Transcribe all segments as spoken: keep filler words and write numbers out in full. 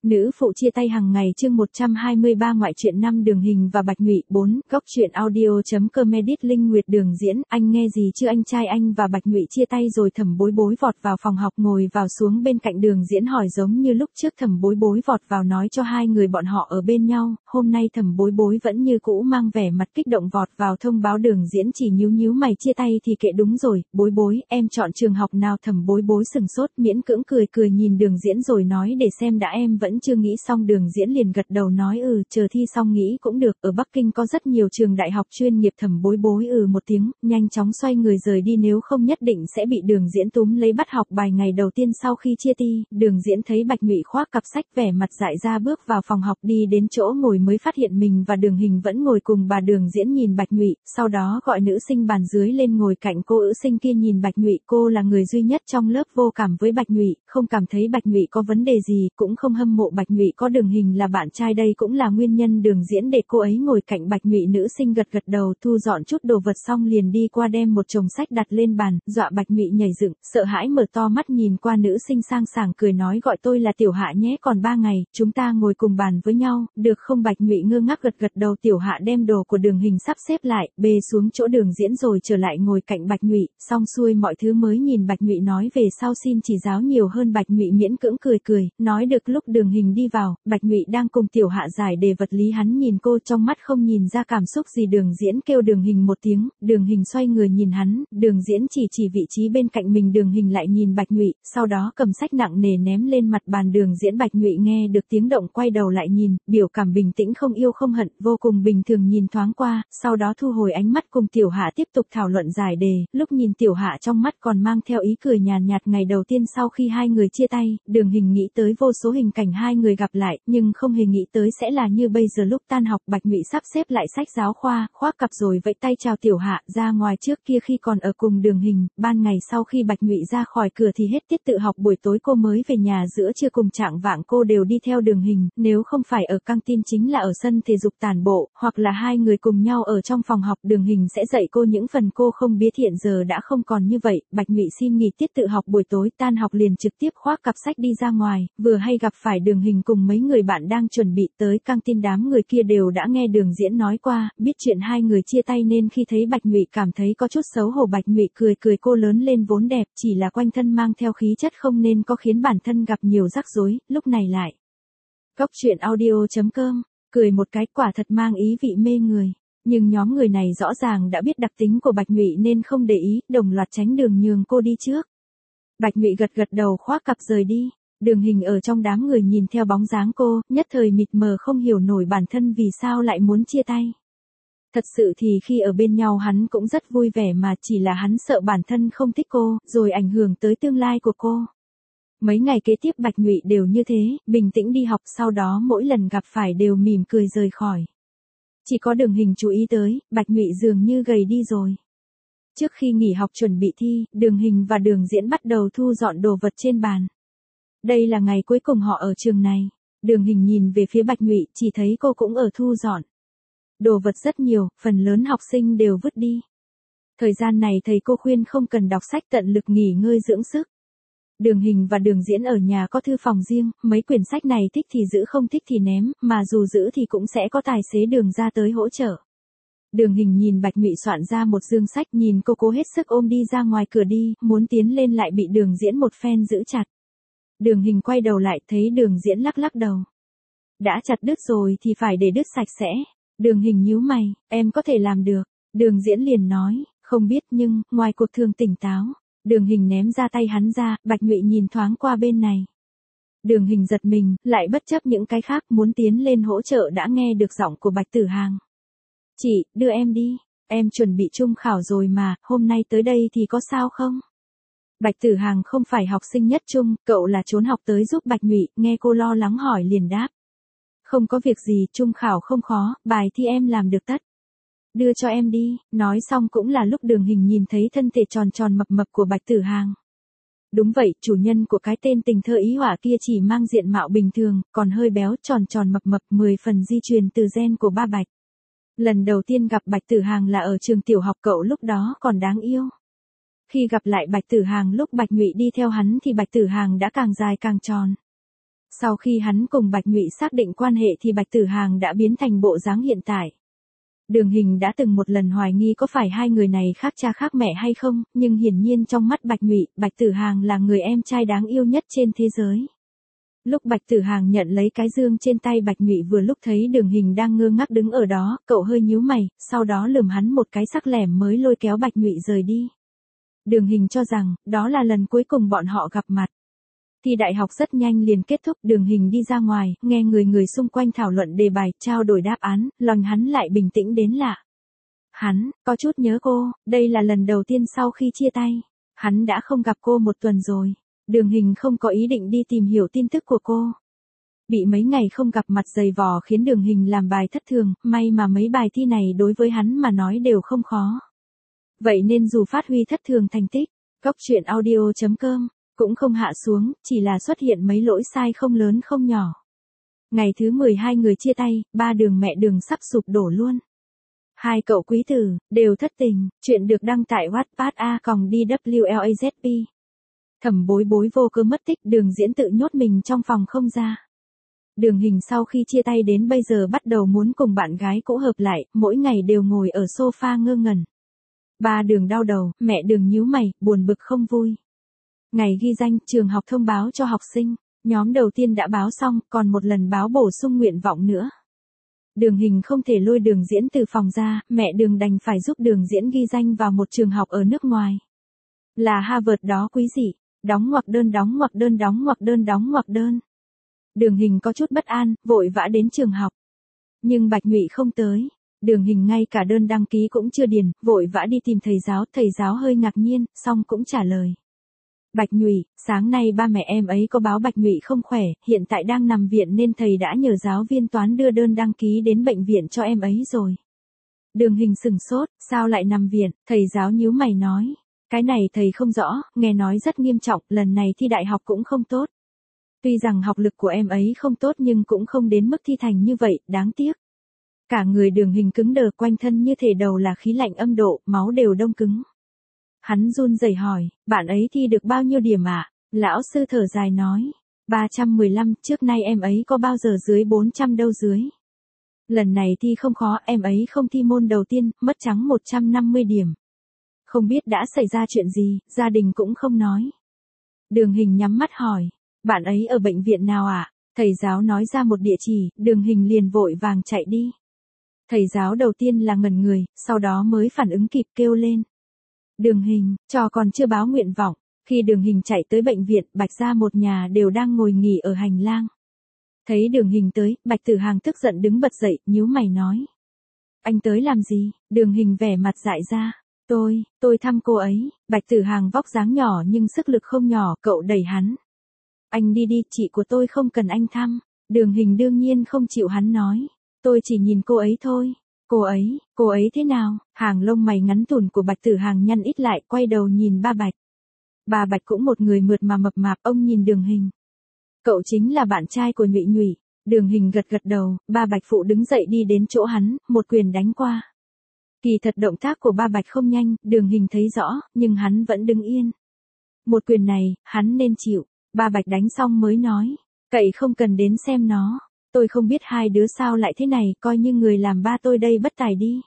Nữ phụ chia tay hàng ngày chương một trăm hai mươi ba ngoại truyện năm Đường Hình và Bạch Ngụy bốn, góc truyện audio.com edit Linh Nguyệt Đường diễn, anh nghe gì chứ anh trai anh và Bạch Ngụy chia tay rồi. Thẩm Bối Bối vọt vào phòng học ngồi vào xuống bên cạnh Đường diễn hỏi giống như lúc trước. Thẩm Bối Bối vọt vào nói cho hai người bọn họ ở bên nhau, hôm nay Thẩm Bối Bối vẫn như cũ mang vẻ mặt kích động vọt vào thông báo Đường diễn chỉ nhíu nhíu mày chia tay thì kệ đúng rồi, Bối Bối, em chọn trường học nào? Thẩm Bối Bối sừng sốt miễn cưỡng cười cười nhìn Đường diễn rồi nói để xem đã, em vẫn chưa nghĩ xong. Đường diễn liền gật đầu nói ừ, chờ thi xong nghĩ cũng được, ở Bắc Kinh có rất nhiều trường đại học chuyên nghiệp. Thẩm Bối Bối ừ một tiếng, nhanh chóng xoay người rời đi, nếu không nhất định sẽ bị Đường diễn túm lấy bắt học bài. Ngày đầu tiên sau khi chia ti, Đường diễn thấy Bạch Ngụy khoác cặp sách vẻ mặt dại ra bước vào phòng học, đi đến chỗ ngồi mới phát hiện mình và Đường Hình vẫn ngồi cùng bà. Đường diễn nhìn Bạch Ngụy, sau đó gọi nữ sinh bàn dưới lên ngồi cạnh cô. Nữ sinh kia nhìn Bạch Ngụy, cô là người duy nhất trong lớp vô cảm với Bạch Ngụy, không cảm thấy Bạch Ngụy có vấn đề gì, cũng không hâm mộ Bạch Ngụy có Đường Hình là bạn trai, đây cũng là nguyên nhân Đường diễn để cô ấy ngồi cạnh Bạch Ngụy. Nữ sinh gật gật đầu, thu dọn chút đồ vật xong liền đi qua đem một chồng sách đặt lên bàn, dọa Bạch Ngụy nhảy dựng, sợ hãi mở to mắt nhìn qua. Nữ sinh sang sảng cười nói gọi tôi là Tiểu Hạ nhé, còn ba ngày, chúng ta ngồi cùng bàn với nhau, được không? Bạch Ngụy ngơ ngác gật gật đầu. Tiểu Hạ đem đồ của Đường Hình sắp xếp lại, bê xuống chỗ Đường diễn rồi trở lại ngồi cạnh Bạch Ngụy, xong xuôi mọi thứ mới nhìn Bạch Ngụy nói về sau xin chỉ giáo nhiều hơn. Bạch Ngụy miễn cưỡng cười cười, nói được. Lúc Đường Hình đi vào, Bạch Ngụy đang cùng Tiểu Hạ giải đề vật lý, hắn nhìn cô trong mắt không nhìn ra cảm xúc gì. Đường diễn kêu Đường Hình một tiếng, Đường Hình xoay người nhìn hắn, Đường diễn chỉ chỉ vị trí bên cạnh mình, Đường Hình lại nhìn Bạch Ngụy, sau đó cầm sách nặng nề ném lên mặt bàn. Đường diễn Bạch Ngụy nghe được tiếng động quay đầu lại nhìn, biểu cảm bình tĩnh không yêu không hận, vô cùng bình thường nhìn thoáng qua, sau đó thu hồi ánh mắt cùng Tiểu Hạ tiếp tục thảo luận giải đề. Lúc nhìn Tiểu Hạ trong mắt còn mang theo ý cười nhàn nhạt. Ngày đầu tiên sau khi hai người chia tay, Đường Hình nghĩ tới vô số hình cảnh hai người gặp lại, nhưng không hề nghĩ tới sẽ là như bây giờ. Lúc tan học, Bạch Ngụy sắp xếp lại sách giáo khoa, khoác cặp rồi vẫy tay chào Tiểu Hạ ra ngoài. Trước kia khi còn ở cùng Đường Hình, ban ngày sau khi Bạch Ngụy ra khỏi cửa thì hết tiết tự học, buổi tối cô mới về nhà, giữa trưa cùng trạng vạng cô đều đi theo Đường Hình, nếu không phải ở căng tin chính là ở sân thể dục tản bộ, hoặc là hai người cùng nhau ở trong phòng học. Đường Hình sẽ dạy cô những phần cô không biết, hiện giờ đã không còn như vậy. Bạch Ngụy xin nghỉ tiết tự học, buổi tối tan học liền trực tiếp khoác cặp sách đi ra ngoài, vừa hay gặp phải Đường Hình cùng mấy người bạn đang chuẩn bị tới căng tin. Đám người kia đều đã nghe Đường diễn nói qua, biết chuyện hai người chia tay nên khi thấy Bạch Ngụy cảm thấy có chút xấu hổ. Bạch Ngụy cười cười, cô lớn lên vốn đẹp, chỉ là quanh thân mang theo khí chất không nên có khiến bản thân gặp nhiều rắc rối, lúc này lại. Góc truyện audio.com, cười một cái quả thật mang ý vị mê người. Nhưng nhóm người này rõ ràng đã biết đặc tính của Bạch Ngụy nên không để ý, đồng loạt tránh đường nhường cô đi trước. Bạch Ngụy gật gật đầu khoác cặp rời đi. Đường Hình ở trong đám người nhìn theo bóng dáng cô, nhất thời mịt mờ không hiểu nổi bản thân vì sao lại muốn chia tay. Thật sự thì khi ở bên nhau hắn cũng rất vui vẻ mà, chỉ là hắn sợ bản thân không thích cô, rồi ảnh hưởng tới tương lai của cô. Mấy ngày kế tiếp Bạch Ngụy đều như thế, bình tĩnh đi học, sau đó mỗi lần gặp phải đều mỉm cười rời khỏi. Chỉ có Đường Hình chú ý tới, Bạch Ngụy dường như gầy đi rồi. Trước khi nghỉ học chuẩn bị thi, Đường Hình và Đường diễn bắt đầu thu dọn đồ vật trên bàn. Đây là ngày cuối cùng họ ở trường này. Đường Hình nhìn về phía Bạch Ngụy, chỉ thấy cô cũng ở thu dọn. Đồ vật rất nhiều, phần lớn học sinh đều vứt đi. Thời gian này thầy cô khuyên không cần đọc sách, tận lực nghỉ ngơi dưỡng sức. Đường Hình và Đường diễn ở nhà có thư phòng riêng, mấy quyển sách này thích thì giữ không thích thì ném, mà dù giữ thì cũng sẽ có tài xế Đường ra tới hỗ trợ. Đường Hình nhìn Bạch Ngụy soạn ra một dương sách, nhìn cô cố hết sức ôm đi ra ngoài cửa đi, muốn tiến lên lại bị Đường diễn một phen giữ chặt. Đường Hình quay đầu lại thấy Đường diễn lắc lắc đầu. Đã chặt đứt rồi thì phải để đứt sạch sẽ. Đường Hình nhíu mày, em có thể làm được. Đường diễn liền nói, không biết nhưng, ngoài cuộc thường tỉnh táo. Đường Hình ném ra tay hắn ra, Bạch Ngụy nhìn thoáng qua bên này. Đường Hình giật mình, lại bất chấp những cái khác muốn tiến lên hỗ trợ đã nghe được giọng của Bạch Tử Hàng. Chị, đưa em đi, em chuẩn bị trung khảo rồi mà, hôm nay tới đây thì có sao không? Bạch Tử Hàng không phải học sinh nhất trung, cậu là trốn học tới giúp Bạch Ngụy, nghe cô lo lắng hỏi liền đáp. Không có việc gì, trung khảo không khó, bài thi em làm được tất. Đưa cho em đi, nói xong cũng là lúc Đường Hình nhìn thấy thân thể tròn tròn mập mập của Bạch Tử Hàng. Đúng vậy, chủ nhân của cái tên tình thơ ý họa kia chỉ mang diện mạo bình thường, còn hơi béo, tròn tròn mập mập, mười phần di truyền từ gen của ba Bạch. Lần đầu tiên gặp Bạch Tử Hàng là ở trường tiểu học, cậu lúc đó còn đáng yêu. Khi gặp lại Bạch Tử Hàng lúc Bạch Ngụy đi theo hắn thì Bạch Tử Hàng đã càng dài càng tròn. Sau khi hắn cùng Bạch Nhụy xác định quan hệ thì Bạch Tử Hàng đã biến thành bộ dáng hiện tại. Đường Hình đã từng một lần hoài nghi có phải hai người này khác cha khác mẹ hay không, nhưng hiển nhiên trong mắt Bạch Nhụy, Bạch Tử Hàng là người em trai đáng yêu nhất trên thế giới. Lúc Bạch Tử Hàng nhận lấy cái dương trên tay Bạch Nhụy vừa lúc thấy Đường Hình đang ngơ ngác đứng ở đó, cậu hơi nhíu mày, sau đó lườm hắn một cái sắc lẻm mới lôi kéo Bạch Nhụy rời đi. Đường Hình cho rằng, đó là lần cuối cùng bọn họ gặp mặt. Thi đại học rất nhanh liền kết thúc, Đường Hình đi ra ngoài, nghe người người xung quanh thảo luận đề bài, trao đổi đáp án, lòng hắn lại bình tĩnh đến lạ. Hắn, có chút nhớ cô, đây là lần đầu tiên sau khi chia tay. Hắn đã không gặp cô một tuần rồi. Đường Hình không có ý định đi tìm hiểu tin tức của cô. Bị mấy ngày không gặp mặt dày vò khiến Đường Hình làm bài thất thường, may mà mấy bài thi này đối với hắn mà nói đều không khó. Vậy nên dù phát huy thất thường thành tích, Góc truyện audio chấm com cũng không hạ xuống, chỉ là xuất hiện mấy lỗi sai không lớn không nhỏ. Ngày thứ mười hai người chia tay, ba Đường mẹ Đường sắp sụp đổ luôn. Hai cậu quý tử, đều thất tình, chuyện được đăng tại Wattpad a còng đê vê lờ a zét pê. Thẩm Bối Bối vô cớ mất tích, Đường Diễn tự nhốt mình trong phòng không ra. Đường Hình sau khi chia tay đến bây giờ bắt đầu muốn cùng bạn gái cũ hợp lại, mỗi ngày đều ngồi ở sofa ngơ ngẩn. Ba Đường đau đầu, mẹ Đường nhíu mày, buồn bực không vui. Ngày ghi danh, trường học thông báo cho học sinh, nhóm đầu tiên đã báo xong, còn một lần báo bổ sung nguyện vọng nữa. Đường Hình không thể lôi Đường Diễn từ phòng ra, mẹ Đường đành phải giúp Đường Diễn ghi danh vào một trường học ở nước ngoài. Là Harvard đó quý dị. Đóng ngoặc đơn đóng ngoặc đơn đóng ngoặc đơn đóng ngoặc đơn. Đường Hình có chút bất an, vội vã đến trường học. Nhưng Bạch Nhụy không tới. Đường Hình ngay cả đơn đăng ký cũng chưa điền, vội vã đi tìm thầy giáo, thầy giáo hơi ngạc nhiên, xong cũng trả lời. Bạch Nhụy, sáng nay ba mẹ em ấy có báo Bạch Nhụy không khỏe, hiện tại đang nằm viện nên thầy đã nhờ giáo viên toán đưa đơn đăng ký đến bệnh viện cho em ấy rồi. Đường Hình sừng sốt, sao lại nằm viện, thầy giáo nhíu mày nói. Cái này thầy không rõ, nghe nói rất nghiêm trọng, lần này thi đại học cũng không tốt. Tuy rằng học lực của em ấy không tốt nhưng cũng không đến mức thi thành như vậy, đáng tiếc. Cả người Đường Hình cứng đờ, quanh thân như thể đầu là khí lạnh âm độ, máu đều đông cứng. Hắn run rẩy hỏi, bạn ấy thi được bao nhiêu điểm ạ? À? Lão sư thở dài nói, ba trăm mười lăm, trước nay em ấy có bao giờ dưới bốn trăm đâu dưới. Lần này thi không khó, em ấy không thi môn đầu tiên, mất trắng một trăm năm mươi điểm. Không biết đã xảy ra chuyện gì, gia đình cũng không nói. Đường Hình nhắm mắt hỏi, bạn ấy ở bệnh viện nào ạ? À? Thầy giáo nói ra một địa chỉ, Đường Hình liền vội vàng chạy đi. Thầy giáo đầu tiên là ngẩn người, sau đó mới phản ứng kịp kêu lên. Đường Hình, trò còn chưa báo nguyện vọng. Khi Đường Hình chạy tới bệnh viện, Bạch gia một nhà đều đang ngồi nghỉ ở hành lang. Thấy Đường Hình tới, Bạch Tử Hàng tức giận đứng bật dậy, nhíu mày nói. Anh tới làm gì? Đường Hình vẻ mặt dại ra. Tôi, tôi thăm cô ấy. Bạch Tử Hàng vóc dáng nhỏ nhưng sức lực không nhỏ, cậu đẩy hắn. Anh đi đi, chị của tôi không cần anh thăm. Đường Hình đương nhiên không chịu hắn nói. Tôi chỉ nhìn cô ấy thôi. Cô ấy, cô ấy thế nào? Hàng lông mày ngắn tùn của Bạch Tử Hàng nhăn ít lại, quay đầu nhìn ba Bạch. Ba Bạch cũng một người mượt mà mập mạp, ông nhìn Đường Hình. Cậu chính là bạn trai của Nhụy Nhụy. Đường Hình gật gật đầu, ba Bạch phụ đứng dậy đi đến chỗ hắn, một quyền đánh qua. Kỳ thật động tác của ba Bạch không nhanh, Đường Hình thấy rõ, nhưng hắn vẫn đứng yên. Một quyền này, hắn nên chịu. Ba Bạch đánh xong mới nói, cậy không cần đến xem nó. Tôi không biết hai đứa sao lại thế này, coi như người làm ba tôi đây bất tài đi.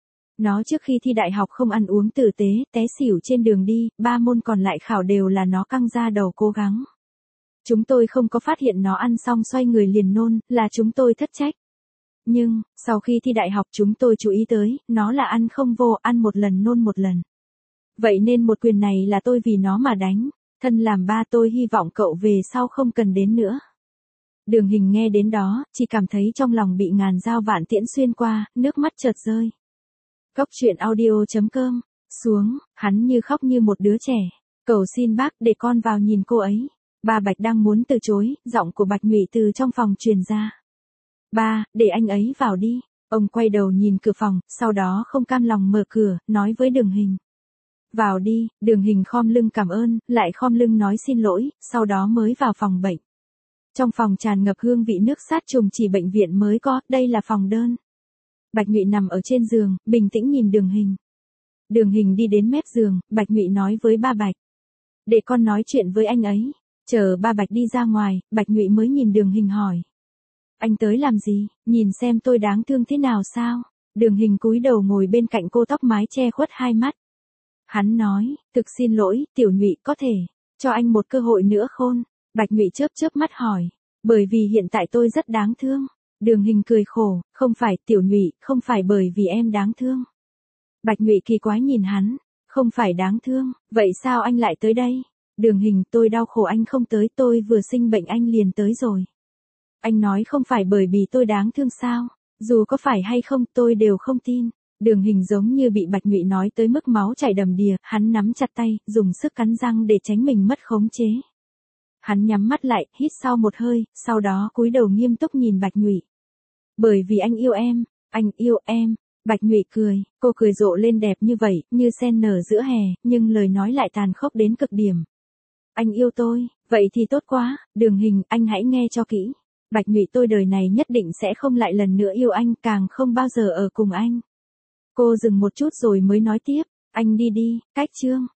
Nó trước khi thi đại học không ăn uống tử tế, té xỉu trên đường đi, ba môn còn lại khảo đều là nó căng ra đầu cố gắng. Chúng tôi không có phát hiện nó ăn xong xoay người liền nôn, là chúng tôi thất trách. Nhưng, sau khi thi đại học chúng tôi chú ý tới, nó là ăn không vô, ăn một lần nôn một lần. Vậy nên một quyền này là tôi vì nó mà đánh, thân làm ba tôi hy vọng cậu về sau không cần đến nữa. Đường Hình nghe đến đó, chỉ cảm thấy trong lòng bị ngàn dao vạn tiễn xuyên qua, nước mắt chợt rơi. Góc truyện audio chấm com, xuống, hắn như khóc như một đứa trẻ. Cầu xin bác để con vào nhìn cô ấy. Ba Bạch đang muốn từ chối, giọng của Bạch Nhụy từ trong phòng truyền ra. Ba, để anh ấy vào đi. Ông quay đầu nhìn cửa phòng, sau đó không cam lòng mở cửa, nói với Đường Hình. Vào đi, Đường Hình khom lưng cảm ơn, lại khom lưng nói xin lỗi, sau đó mới vào phòng bệnh. Trong phòng tràn ngập hương vị nước sát trùng chỉ bệnh viện mới có, đây là phòng đơn. Bạch Nhụy nằm ở trên giường, bình tĩnh nhìn Đường Hình. Đường Hình đi đến mép giường, Bạch Nhụy nói với ba Bạch. Để con nói chuyện với anh ấy. Chờ ba Bạch đi ra ngoài, Bạch Nhụy mới nhìn Đường Hình hỏi. Anh tới làm gì, nhìn xem tôi đáng thương thế nào sao? Đường Hình cúi đầu ngồi bên cạnh cô, tóc mái che khuất hai mắt. Hắn nói, thực xin lỗi, Tiểu Nhụy, có thể cho anh một cơ hội nữa khôn? Bạch Nhụy chớp chớp mắt hỏi. Bởi vì hiện tại tôi rất đáng thương. Đường Hình cười khổ, không phải Tiểu Nhụy, không phải bởi vì em đáng thương. Bạch Nhụy kỳ quái nhìn hắn, không phải đáng thương, vậy sao anh lại tới đây? Đường Hình, tôi đau khổ anh không tới, tôi vừa sinh bệnh anh liền tới rồi. Anh nói không phải bởi vì tôi đáng thương sao? Dù có phải hay không tôi đều không tin. Đường Hình giống như bị Bạch Nhụy nói tới mức máu chảy đầm đìa, hắn nắm chặt tay, dùng sức cắn răng để tránh mình mất khống chế. Hắn nhắm mắt lại, hít sau một hơi, sau đó cúi đầu nghiêm túc nhìn Bạch Nhụy. Bởi vì anh yêu em, anh yêu em. Bạch Nhụy cười, cô cười rộ lên đẹp như vậy, như sen nở giữa hè, nhưng lời nói lại tàn khốc đến cực điểm. Anh yêu tôi, vậy thì tốt quá, Đường Hình, anh hãy nghe cho kỹ. Bạch Nhụy, tôi đời này nhất định sẽ không lại lần nữa yêu anh, càng không bao giờ ở cùng anh. Cô dừng một chút rồi mới nói tiếp, anh đi đi, cách chương.